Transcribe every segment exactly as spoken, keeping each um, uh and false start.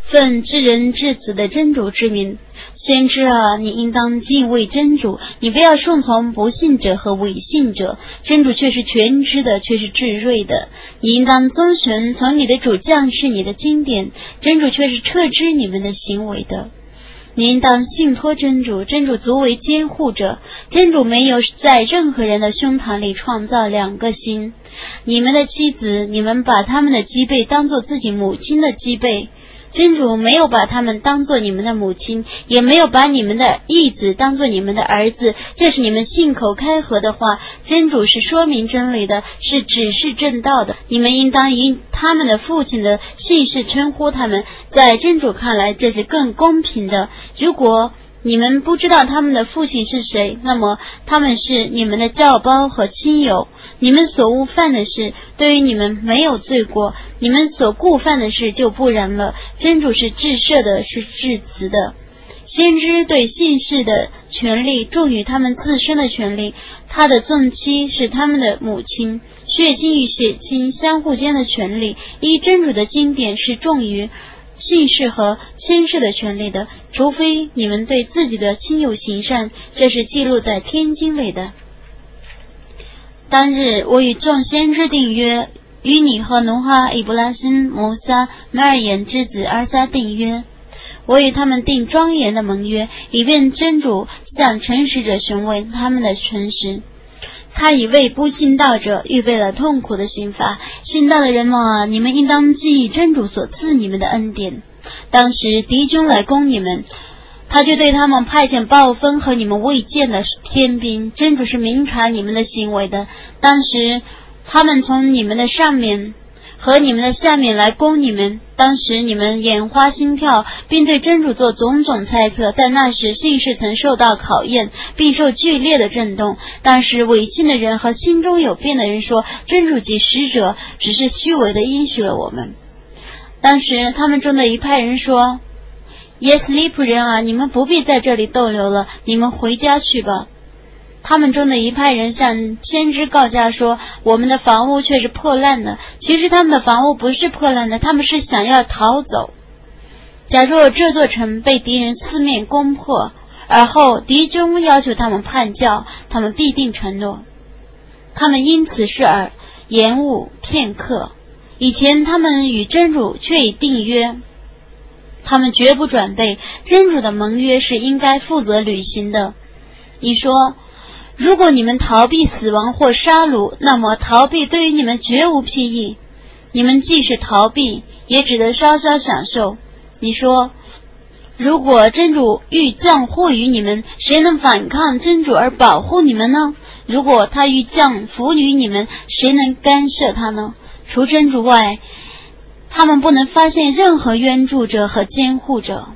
奉至人至子的真主之名，先知啊，你应当敬畏真主，你不要顺从不信者和伪信者，真主却是全知的，却是至睿的。你应当遵循从你的主降世你的经典，真主却是彻知你们的行为的。你应当信托真主，真主足为监护者，真主没有在任何人的胸膛里创造两个心。你们的妻子，你们把他们的脊背当作自己母亲的脊背，真主没有把他们当作你们的母亲，也没有把你们的义子当作你们的儿子，这是你们信口开河的话。真主是说明真理的，是指示正道的，你们应当以他们的父亲的姓氏称呼他们，在真主看来这是更公平的。如果你们不知道他们的父亲是谁，那么他们是你们的教胞和亲友。你们所误犯的事，对于你们没有罪过；你们所故犯的事就不然了。真主是至赦的，是至慈的。先知对姓氏的权利重于他们自身的权利，他的纵妻是他们的母亲，血亲与血亲相互间的权利，依真主的经典是重于姓氏和亲氏的权利的，除非你们对自己的亲友行善，这是记录在天经里的。当日我与众先知订约，与你和努哈、以布拉辛、摩撒、麦尔言之子阿撒订约。我与他们订庄严的盟约，以便真主向诚实者询问他们的诚实。他已为不信道者预备了痛苦的刑罚。信道的人们啊，你们应当记忆真主所赐你们的恩典。当时敌军来攻你们，他就对他们派遣暴风和你们未见的天兵，真主是明察你们的行为的。当时他们从你们的上面和你们的下面来攻你们，当时你们眼花心跳，并对真主做种种猜测。在那时信士曾受到考验，并受剧烈的震动。当时违信的人和心中有变的人说，真主及使者只是虚伪的应许了我们。当时他们中的一派人说，耶斯利普人啊，你们不必在这里逗留了，你们回家去吧。他们中的一派人向先知告假说，我们的房屋却是破烂的。其实他们的房屋不是破烂的，他们是想要逃走。假若这座城被敌人四面攻破，而后敌军要求他们叛教，他们必定承诺。他们因此事而延误片刻。以前他们与真主却已订约，他们绝不转背，真主的盟约是应该负责履行的。你说，如果你们逃避死亡或杀戮，那么逃避对于你们绝无裨益。你们即使逃避，也只得稍稍享受。你说，如果真主欲降祸于你们，谁能反抗真主而保护你们呢？如果他欲降福于你们，谁能干涉他呢？除真主外，他们不能发现任何援助者和监护者。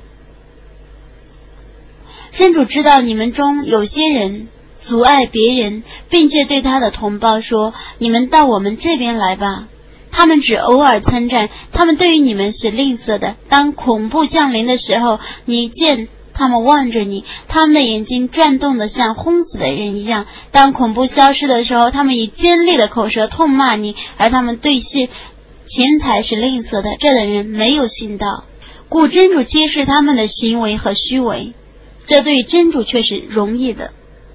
真主知道你们中有些人阻碍别人，并且对他的同胞说，你们到我们这边来吧。他们只偶尔参战，他们对于你们是吝啬的。当恐怖降临的时候，你见他们望着你，他们的眼睛转动得像昏死的人一样。当恐怖消失的时候，他们以尖利的口舌痛骂你，而他们对些钱财是吝啬的。这等人没有信道，故真主揭示他们的行为和虚伪，这对真主却是容易的。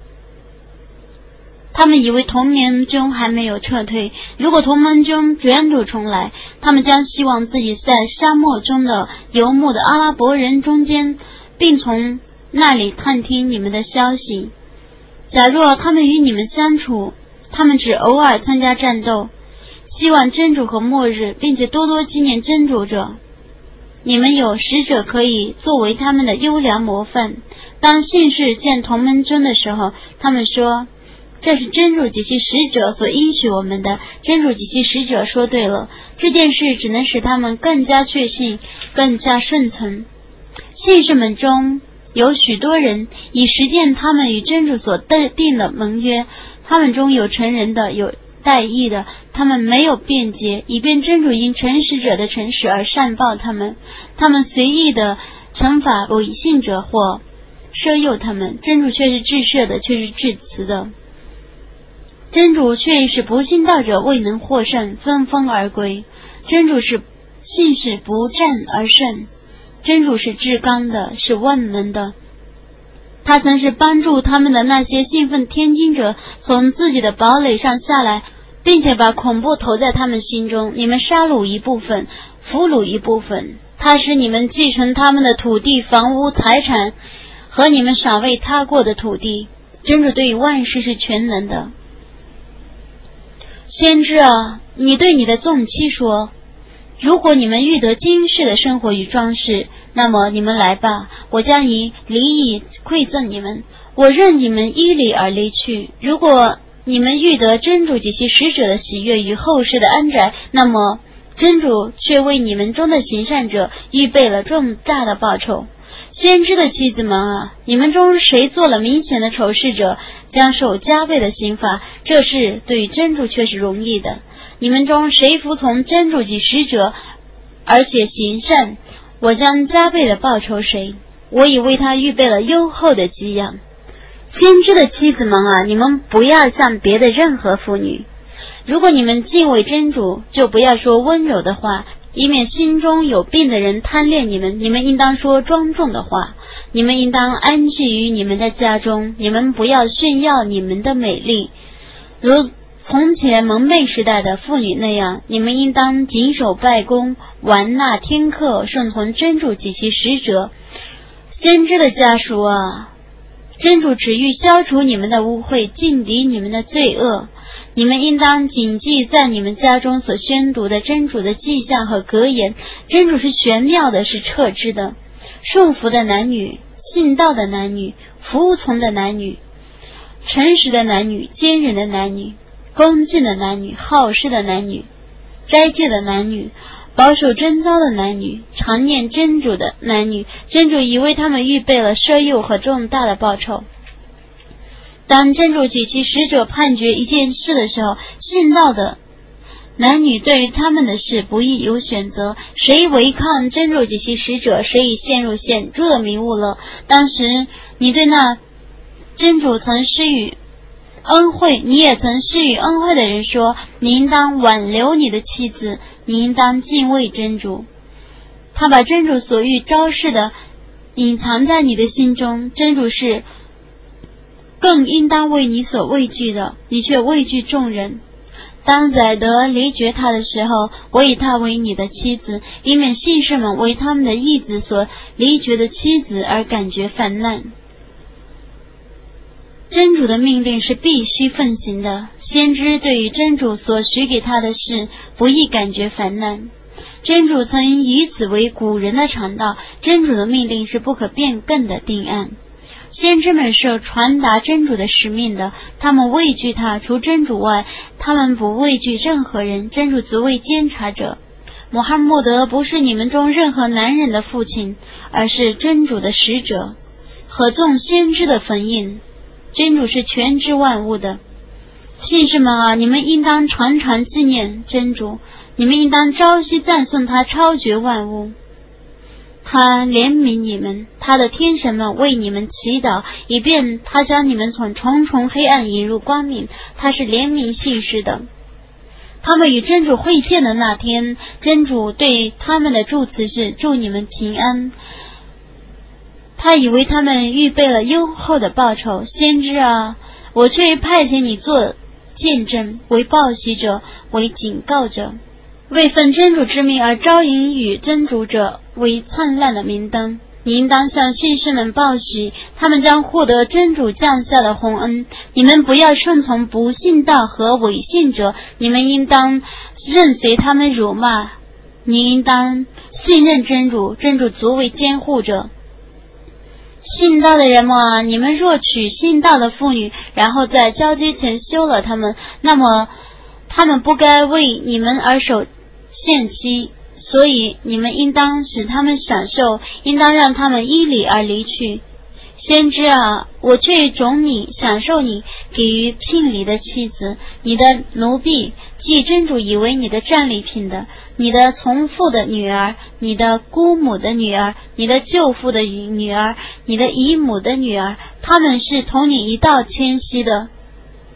他们以为同盟军还没有撤退，如果同盟军卷土重来，他们将希望自己在沙漠中的游牧的阿拉伯人中间，并从那里探听你们的消息。假若他们与你们相处，他们只偶尔参加战斗，希望真主和末日，并且多多纪念真主者。你们有使者可以作为他们的优良模范。当信士见同盟军的时候，他们说，这是真主及其使者所应许我们的，真主及其使者说对了。这件事只能使他们更加确信，更加顺从。信士们中有许多人已实践他们与真主所定的盟约，他们中有成人的，有代义的，他们没有辩解，以便真主因诚实者的诚实而善报他们。他们随意的惩罚违信者或赦宥他们，真主却是至赦的，却是至慈的。真主却使不信道者未能获胜，纷纷而归。真主是信使不战而胜， 真主是至刚的，是万能的。他曾是帮助他们的那些兴奋天津者从自己的堡垒上下来，并且把恐怖投在他们心中。你们杀戮一部分，俘虏一部分，他使你们继承他们的土地、房屋、财产和你们赏为他过的土地。真主对于万事是全能的。先知啊，你对你的纵妻说，如果你们欲得今世的生活与装饰，那么你们来吧，我将以礼以馈赠你们，我任你们依礼而离去。如果你们欲得真主及其使者的喜悦与后世的安宅，那么真主却为你们中的行善者预备了重大的报酬。先知的妻子们啊，你们中谁做了明显的仇视者，将受加倍的刑罚，这事对于真主却是容易的。你们中谁服从真主及使者，而且行善，我将加倍的报酬谁，我已为他预备了优厚的给养。先知的妻子们啊，你们不要像别的任何妇女，如果你们敬畏真主，就不要说温柔的话，以免心中有病的人贪恋你们。你们应当说庄重的话，你们应当安居于你们的家中，你们不要炫耀你们的美丽，如从前蒙昧时代的妇女那样。你们应当谨守拜功，玩纳天课，顺从真主及其使者。先知的家属啊，真主只欲消除你们的污秽，尽抵你们的罪恶。你们应当谨记在你们家中所宣读的真主的迹象和格言。真主是玄妙的，是彻知的。顺服的男女，信道的男女，服从的男女，诚实的男女，坚忍的男女，恭敬的男女，好事的男女，斋戒的男女，保守贞操的男女，常念真主的男女，真主已为他们预备了奢诱和重大的报酬。当真主及其使者判决一件事的时候，信道的男女对于他们的事不易有选择，谁违抗真主及其使者，谁已陷入显著的迷雾了。当时你对那真主曾施予恩惠，你也曾施予恩惠的人说，你应当挽留你的妻子，你应当敬畏真主。他把真主所欲昭示的隐藏在你的心中，真主是更应当为你所畏惧的，你却畏惧众人。当宰德离绝他的时候，我以他为你的妻子，以免信士们为他们的义子所离绝的妻子而感觉烦难。真主的命令是必须奉行的，先知对于真主所许给他的事不易感觉烦难。真主曾以此为古人的常道，真主的命令是不可变更的定案。先知们是传达真主的使命的，他们畏惧他，除真主外，他们不畏惧任何人。真主足为监察者。穆罕默德不是你们中任何男人的父亲，而是真主的使者和众先知的坟茔。真主是全知万物的。信士们啊，你们应当常常纪念真主，你们应当朝夕赞颂他超绝万物。他怜悯你们，他的天神们为你们祈祷，以便他将你们从重重黑暗引入光明。他是怜悯信士的。他们与真主会见的那天，真主对他们的祝词是祝你们平安。他以为他们预备了优厚的报酬。先知啊，我却派遣你做见证，为报喜者，为警告者，为奉真主之命而招引与真主者，为灿烂的明灯。你应当向信士们报喜，他们将获得真主降下的洪恩。你们不要顺从不信道和伪信者，你们应当任随他们辱骂。你应当信任真主，真主足为监护者。信道的人们啊，你们若娶信道的妇女，然后在交接前休了他们，那么他们不该为你们而守限期，所以你们应当使他们享受，应当让他们依礼而离去。先知啊，我却种你享受你给予聘礼的妻子，你的奴婢，即真主以为你的战利品的，你的从父的女儿，你的姑母的女儿，你的舅父的女儿，你的姨母的女儿，她们是同你一道迁徙的。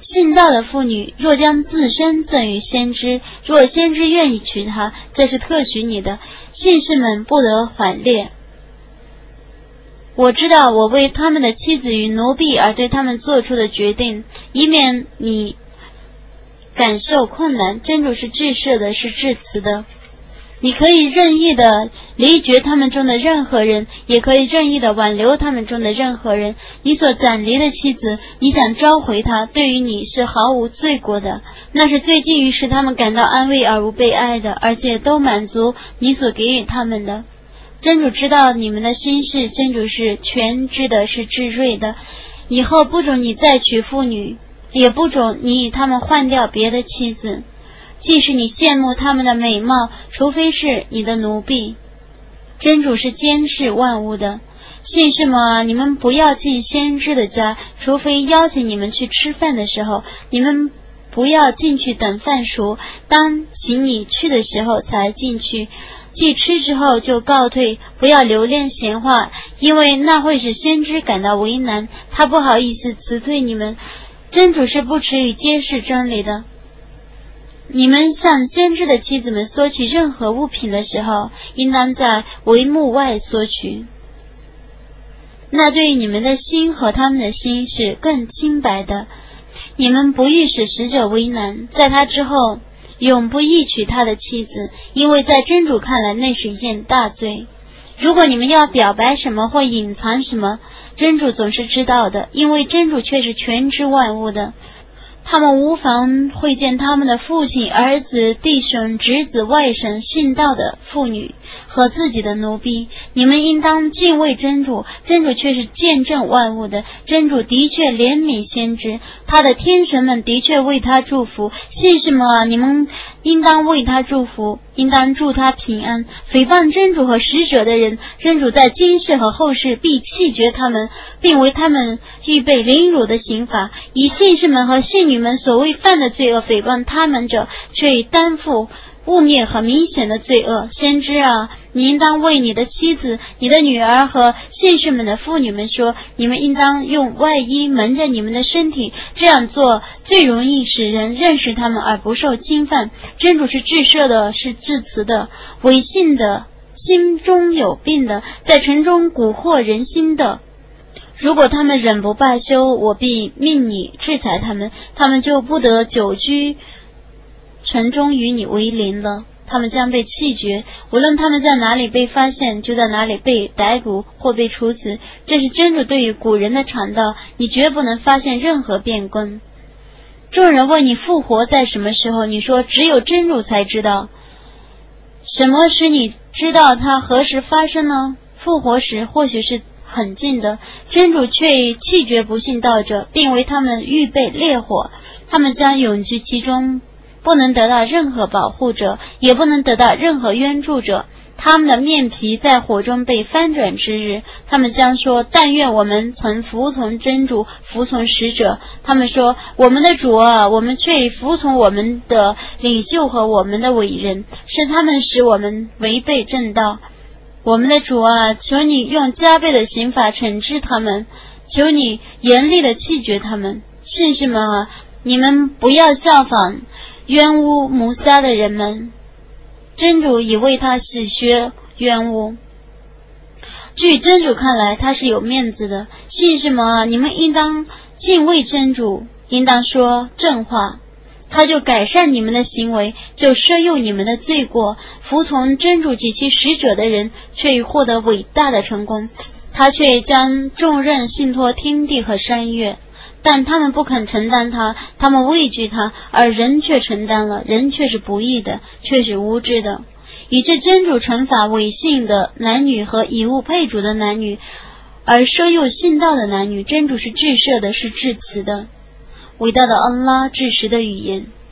信道的妇女若将自身赠与先知，若先知愿意娶她，这是特许你的，信士们不得缓列。我知道我为他们的妻子与奴婢而对他们做出的决定，以免你感受困难。真主是至赦的，是至慈的。你可以任意的离绝他们中的任何人，也可以任意的挽留他们中的任何人。你所暂离的妻子，你想召回她，对于你是毫无罪过的，那是最近于使他们感到安慰而无被爱的，而且都满足你所给予他们的。真主知道你们的心事，真主是全知的，是至睿的。以后不准你再娶妇女，也不准你与他们换掉别的妻子，即使你羡慕他们的美貌，除非是你的奴婢。真主是监视万物的。信士们啊，你们不要进先知的家，除非邀请你们去吃饭的时候，你们不要进去等饭熟，当请你去的时候才进去，既吃之后就告退，不要留恋闲话，因为那会使先知感到为难，他不好意思辞退你们。真主是不耻于揭示真理的。你们向先知的妻子们索取任何物品的时候，应当在帷幕外索取，那对于你们的心和他们的心是更清白的。你们不欲使使者为难，在他之后永不忆娶他的妻子，因为在真主看来那是一件大罪。如果你们要表白什么或隐藏什么，真主总是知道的，因为真主却是全知万物的。他们无妨会见他们的父亲、儿子、弟兄、侄子、外甥、信道的妇女和自己的奴婢。你们应当敬畏真主，真主却是见证万物的。真主的确怜悯先知，他的天神们的确为他祝福。信士们啊，你们应当为他祝福，应当祝他平安。诽谤真主和使者的人，真主在今世和后世必弃绝他们，并为他们预备凌辱的刑罚。以信士们和信女们所谓犯的罪恶诽谤他们者，却已担负污蔑和明显的罪恶。先知啊，你应当为你的妻子、你的女儿和信士们的妇女们说，你们应当用外衣蒙着你们的身体，这样做最容易使人认识他们而不受侵犯。真主是至赦的，是至慈的。违信的、心中有病的、在城中蛊惑人心的，如果他们忍不罢休，我必命你制裁他们，他们就不得久居城中与你为邻了。他们将被弃绝，无论他们在哪里被发现，就在哪里被逮捕或被处死。这是真主对于古人的传道，你绝不能发现任何变更。众人问你复活在什么时候，你说只有真主才知道。什么使你知道它何时发生呢？复活时或许是很近的，真主却弃绝不信道者，并为他们预备烈火，他们将永居其中，不能得到任何保护者，也不能得到任何援助者。他们的面皮在火中被翻转之日，他们将说，但愿我们曾服从真主，服从使者。他们说，我们的主啊，我们却服从我们的领袖和我们的伟人，是他们使我们违背正道。我们的主啊，求你用加倍的刑罚惩治他们，求你严厉的弃绝他们。信士们啊，你们不要效仿冤污摩萨的人们，真主已为他洗学冤污。据真主看来，他是有面子的。信士们啊，你们应当敬畏真主，应当说正话，他就改善你们的行为，就赦宥你们的罪过。服从真主及其使者的人，却已获得伟大的成功。他却将重任信托天地和山岳，但他们不肯承担它，他们畏惧它，而人却承担了，人却是不义的，却是无知的。以致真主惩罚违信的男女和以物配主的男女，而赦宥信道的男女。真主是至赦的，是至慈的。伟大的安拉至实的语言。